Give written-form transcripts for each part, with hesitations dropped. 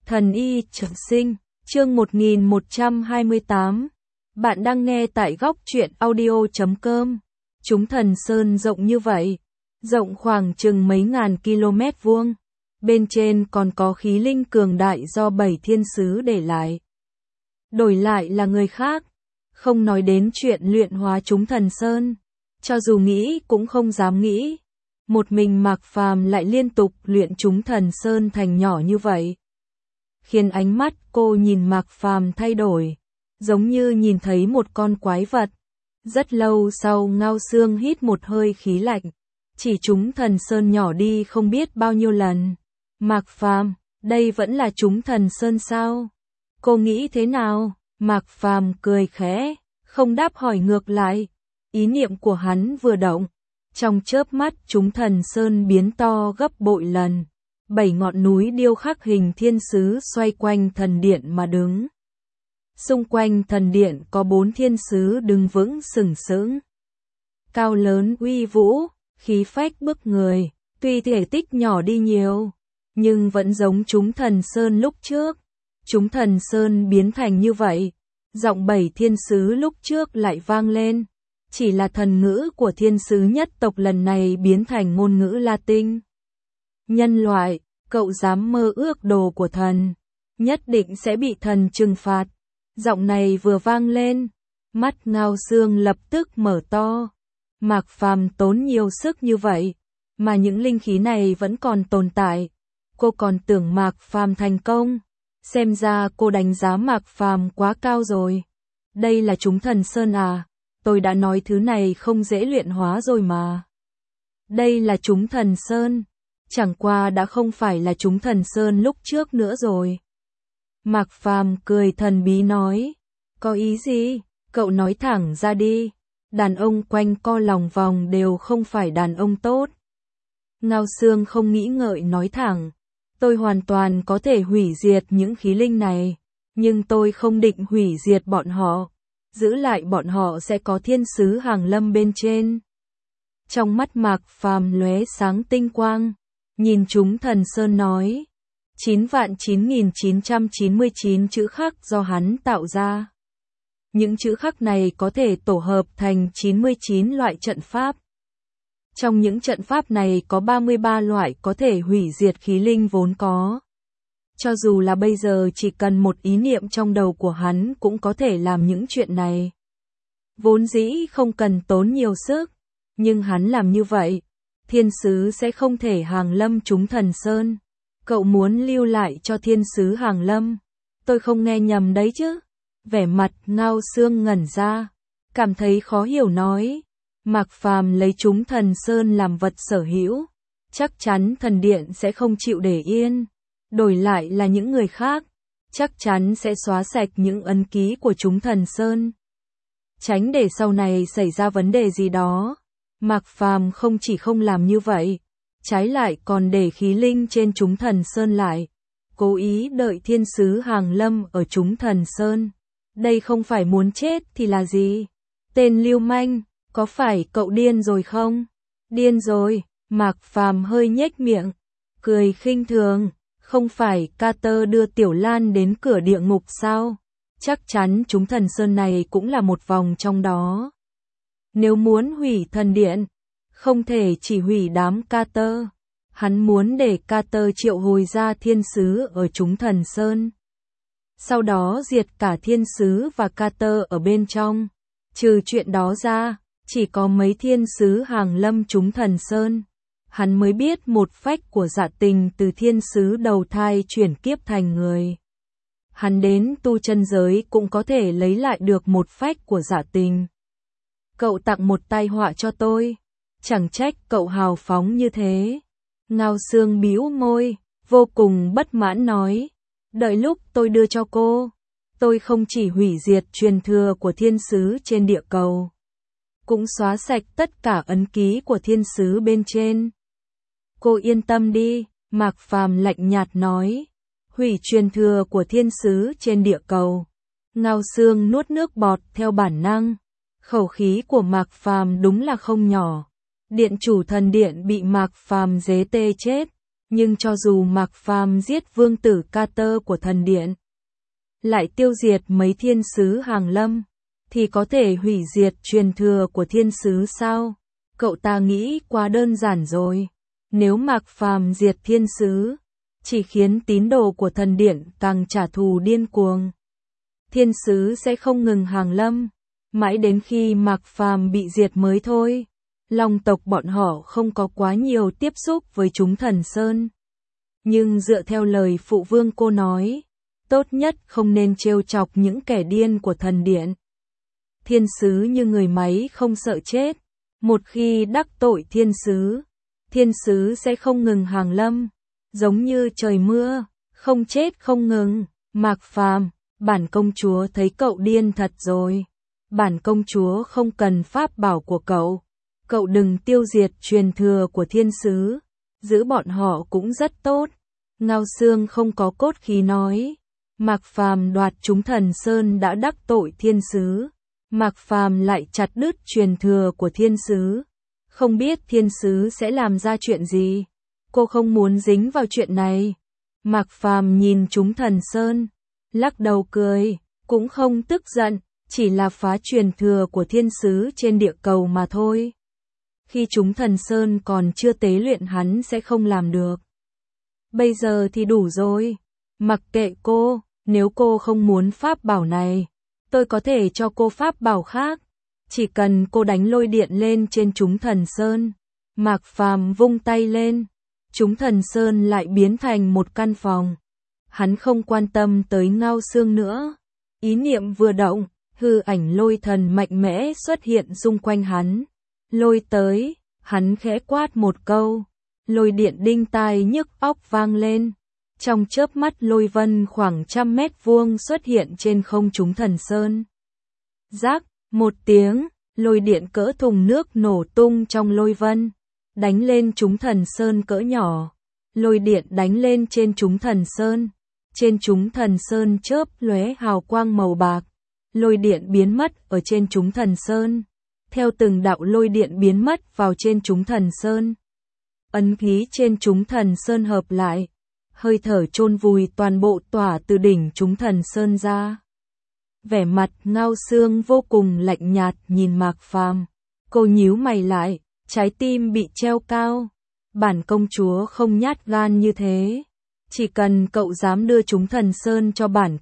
Thần y trường sinh, chương 1128. Bạn đang nghe tại góc truyện audio.com. Chúng Thần Sơn rộng như vậy, rộng khoảng chừng mấy ngàn km vuông. Bên trên còn có khí linh cường đại do 7 thiên sứ để lại. Đổi lại là người khác, không nói đến chuyện luyện hóa chúng Thần Sơn, cho dù nghĩ cũng không dám nghĩ. Một mình Mạc Phàm lại liên tục luyện chúng Thần Sơn thành nhỏ như vậy, khiến ánh mắt cô nhìn Mạc Phàm thay đổi, giống như nhìn thấy một con quái vật. Rất lâu sau, Ngao Xương hít một hơi khí lạnh, chỉ chúng Thần Sơn nhỏ đi không biết bao nhiêu lần. Mạc Phàm, đây vẫn là chúng Thần Sơn sao? Cô nghĩ thế nào? Mạc Phàm cười khẽ, không đáp hỏi ngược lại. Ý niệm của hắn vừa động, trong chớp mắt chúng Thần Sơn biến to gấp bội lần. 7 ngọn núi điêu khắc hình thiên sứ xoay quanh thần điện mà đứng. Xung quanh thần điện có 4 thiên sứ đứng vững sừng sững. Cao lớn uy vũ, khí phách bức người, tuy thể tích nhỏ đi nhiều, nhưng vẫn giống chúng Thần Sơn lúc trước. Chúng Thần Sơn biến thành như vậy, giọng 7 thiên sứ lúc trước lại vang lên. Chỉ là thần ngữ của thiên sứ nhất tộc lần này biến thành ngôn ngữ Latin. Nhân loại, cậu dám mơ ước đồ của thần, nhất định sẽ bị thần trừng phạt. Giọng này vừa vang lên, mắt Ngao Xương lập tức mở to. Mạc Phàm tốn nhiều sức như vậy, mà những linh khí này vẫn còn tồn tại. Cô còn tưởng Mạc Phàm thành công, xem ra cô đánh giá Mạc Phàm quá cao rồi. Đây là chúng Thần Sơn à? Tôi đã nói thứ này không dễ luyện hóa rồi mà. Đây là chúng Thần Sơn, chẳng qua đã không phải là chúng Thần Sơn lúc trước nữa rồi. Mạc Phàm cười thần bí nói, có ý gì? Cậu nói thẳng ra đi. Đàn ông quanh co lòng vòng đều không phải đàn ông tốt. Ngao Xương không nghĩ ngợi nói thẳng, tôi hoàn toàn có thể hủy diệt những khí linh này, nhưng tôi không định hủy diệt bọn họ. Giữ lại bọn họ sẽ có thiên sứ hàng lâm bên trên. Trong mắt Mạc Phàm lóe sáng tinh quang, nhìn chúng Thần Sơn nói, 9.9999 chữ khắc do hắn tạo ra. Những chữ khắc này có thể tổ hợp thành 99 loại trận pháp. Trong những trận pháp này có 33 loại có thể hủy diệt khí linh vốn có. Cho dù là bây giờ chỉ cần một ý niệm trong đầu của hắn cũng có thể làm những chuyện này. Vốn dĩ không cần tốn nhiều sức, nhưng hắn làm như vậy, thiên sứ sẽ không thể hàng lâm chúng Thần Sơn. Cậu muốn lưu lại cho thiên sứ hàng lâm, tôi không nghe nhầm đấy chứ? Vẻ mặt Ngao Xương ngẩn ra, cảm thấy khó hiểu nói, Mạc Phàm lấy chúng Thần Sơn làm vật sở hữu, chắc chắn thần điện sẽ không chịu để yên. Đổi lại là những người khác, chắc chắn sẽ xóa sạch những ấn ký của chúng Thần Sơn. Tránh để sau này xảy ra vấn đề gì đó. Mạc Phàm không chỉ không làm như vậy, trái lại còn để khí linh trên chúng Thần Sơn lại, cố ý đợi thiên sứ hàng lâm ở chúng Thần Sơn. Đây không phải muốn chết thì là gì? Tên lưu manh, có phải cậu điên rồi không? Điên rồi, Mạc Phàm hơi nhếch miệng, cười khinh thường. Không phải Carter đưa Tiểu Lan đến cửa địa ngục sao? Chắc chắn chúng Thần Sơn này cũng là một vòng trong đó. Nếu muốn hủy thần điện, không thể chỉ hủy đám Carter. Hắn muốn để Carter triệu hồi ra thiên sứ ở chúng Thần Sơn. Sau đó diệt cả thiên sứ và Carter ở bên trong. Trừ chuyện đó ra, chỉ có mấy thiên sứ hàng lâm chúng Thần Sơn. Hắn mới biết một phách của Dạ Tình từ thiên sứ đầu thai chuyển kiếp thành người. Hắn đến tu chân giới cũng có thể lấy lại được một phách của Dạ Tình. Cậu tặng một tai họa cho tôi, chẳng trách cậu hào phóng như thế. Ngao Xương bĩu môi, vô cùng bất mãn nói, đợi lúc tôi đưa cho cô, tôi không chỉ hủy diệt truyền thừa của thiên sứ trên địa cầu, cũng xóa sạch tất cả ấn ký của thiên sứ bên trên. Cô yên tâm đi, Mạc Phàm lạnh nhạt nói, hủy truyền thừa của thiên sứ trên địa cầu. Ngao Xương nuốt nước bọt theo bản năng, khẩu khí của Mạc Phàm đúng là không nhỏ. Điện chủ thần điện bị Mạc Phàm giế tê chết, Nhưng cho dù Mạc Phàm giết vương tử Carter của thần điện, lại tiêu diệt mấy thiên sứ hàng lâm, thì có thể hủy diệt truyền thừa của thiên sứ sao? Cậu ta nghĩ quá đơn giản rồi. Nếu Mạc Phàm diệt thiên sứ, chỉ khiến tín đồ của thần điện càng trả thù điên cuồng. Thiên sứ sẽ không ngừng hàng lâm, mãi đến khi Mạc Phàm bị diệt mới thôi. Long tộc bọn họ không có quá nhiều tiếp xúc với chúng thần Sơn. Nhưng dựa theo lời phụ vương cô nói, tốt nhất không nên trêu chọc những kẻ điên của thần điện. Thiên sứ như người máy không sợ chết. Một khi đắc tội thiên sứ sẽ không ngừng hàng lâm, giống như trời mưa, không chết không ngừng. Mạc Phàm, bản công chúa thấy cậu điên thật rồi. Bản công chúa không cần pháp bảo của cậu. Cậu đừng tiêu diệt truyền thừa của thiên sứ, giữ bọn họ cũng rất tốt. Ngao Xương không có cốt khí nói. Mạc Phàm đoạt chúng thần Sơn đã đắc tội thiên sứ. Mạc Phàm lại chặt đứt truyền thừa của thiên sứ. Không biết thiên sứ sẽ làm ra chuyện gì. Cô không muốn dính vào chuyện này. Mạc Phàm nhìn chúng thần Sơn, lắc đầu cười, cũng không tức giận, chỉ là phá truyền thừa của thiên sứ trên địa cầu mà thôi. Khi chúng thần Sơn còn chưa tế luyện hắn sẽ không làm được. Bây giờ thì đủ rồi. Mặc kệ cô, nếu cô không muốn pháp bảo này, tôi có thể cho cô pháp bảo khác. Chỉ cần cô đánh lôi điện lên trên chúng thần Sơn. Mạc Phàm vung tay lên, chúng thần Sơn lại biến thành một căn phòng. Hắn không quan tâm tới Ngao Xương nữa. Ý niệm vừa động, hư ảnh lôi thần mạnh mẽ xuất hiện xung quanh hắn. Lôi tới, hắn khẽ quát một câu. Lôi điện đinh tai nhức óc vang lên. Trong chớp mắt lôi vân khoảng 100 mét vuông xuất hiện trên không chúng thần Sơn. Rắc, một tiếng, lôi điện cỡ thùng nước nổ tung trong lôi vân, đánh lên chúng thần Sơn cỡ nhỏ. Lôi điện đánh lên trên chúng thần Sơn. Trên chúng thần Sơn chớp lóe hào quang màu bạc. Lôi điện biến mất ở trên chúng thần Sơn. Theo từng đạo lôi điện biến mất vào trên chúng thần Sơn, ấn ký trên chúng thần Sơn hợp lại. Hơi thở chôn vùi toàn bộ tỏa từ đỉnh chúng thần Sơn ra. Vẻ mặt Ngao Xương vô cùng lạnh nhạt nhìn Mạc Phàm. Cô nhíu mày lại, trái tim bị treo cao. Bản công chúa không nhát gan như thế. Chỉ cần cậu dám đưa chúng thần Sơn cho bản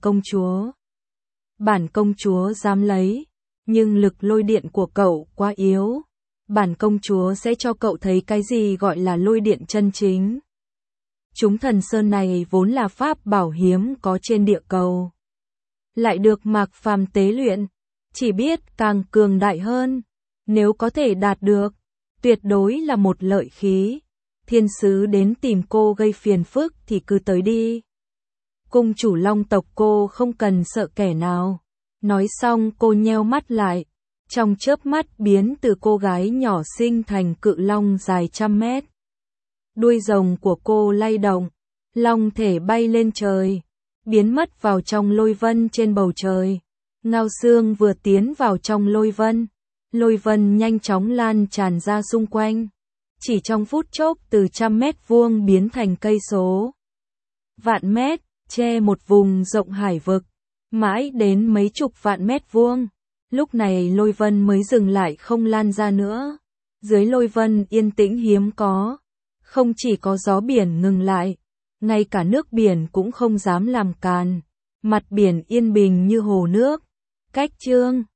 công chúa dám lấy. Nhưng lực lôi điện của cậu quá yếu. Bản công chúa sẽ cho cậu thấy cái gì gọi là lôi điện chân chính. Chúng thần Sơn này vốn là pháp bảo hiếm có trên địa cầu. Lại được Mạc Phàm tế luyện, chỉ biết càng cường đại hơn. Nếu có thể đạt được, tuyệt đối là một lợi khí. Thiên sứ đến tìm cô gây phiền phức thì cứ tới đi. Cung chủ Long tộc cô không cần sợ kẻ nào. Nói xong cô nheo mắt lại. Trong chớp mắt biến từ cô gái nhỏ xinh thành cự long dài 100 mét. Đuôi rồng của cô lay động, long thể bay lên trời, biến mất vào trong lôi vân trên bầu trời. Ngao Xương vừa tiến vào trong lôi vân nhanh chóng lan tràn ra xung quanh. Chỉ trong phút chốc từ 100 mét vuông biến thành cây số vạn mét, che một vùng rộng hải vực, mãi đến mấy chục vạn mét vuông. Lúc này lôi vân mới dừng lại không lan ra nữa. Dưới lôi vân yên tĩnh hiếm có. Không chỉ có gió biển ngừng lại, ngay cả nước biển cũng không dám làm càn. Mặt biển yên bình như hồ nước. Cách chương